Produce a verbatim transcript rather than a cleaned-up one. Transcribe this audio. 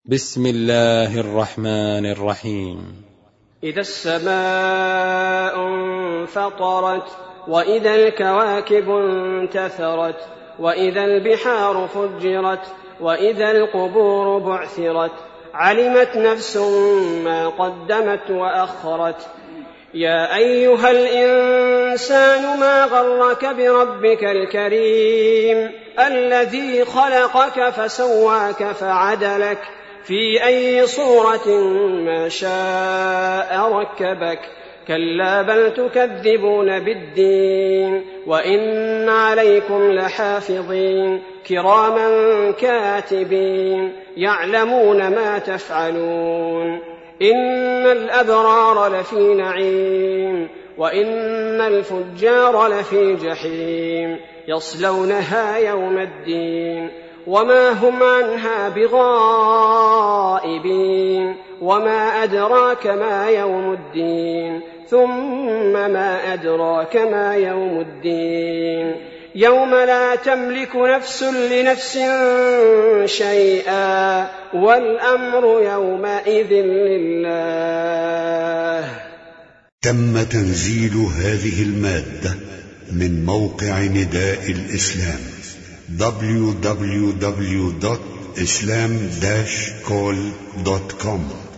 بسم الله الرحمن الرحيم. إذا السماء انفطرت وإذا الكواكب انتثرت وإذا البحار فجرت وإذا القبور بعثرت علمت نفس ما قدمت وأخرت. يا أيها الإنسان ما غرك بربك الكريم الذي خلقك فسواك فعدلك في أي صورة ما شاء ركبك. كلا بل تكذبون بالدين وإن عليكم لحافظين كراما كاتبين يعلمون ما تفعلون. إن الأبرار لفي نعيم وإن الفجار لفي جحيم يصلونها يوم الدين وما هم عنها بغائبين. وما أدراك ما يوم الدين ثم ما أدراك ما يوم الدين يوم لا تملك نفس لنفس شيئا والأمر يومئذ لله. تم تنزيل هذه المادة من موقع نداء الإسلام دبليو دبليو دبليو دوت إسلام داش كول دوت كوم.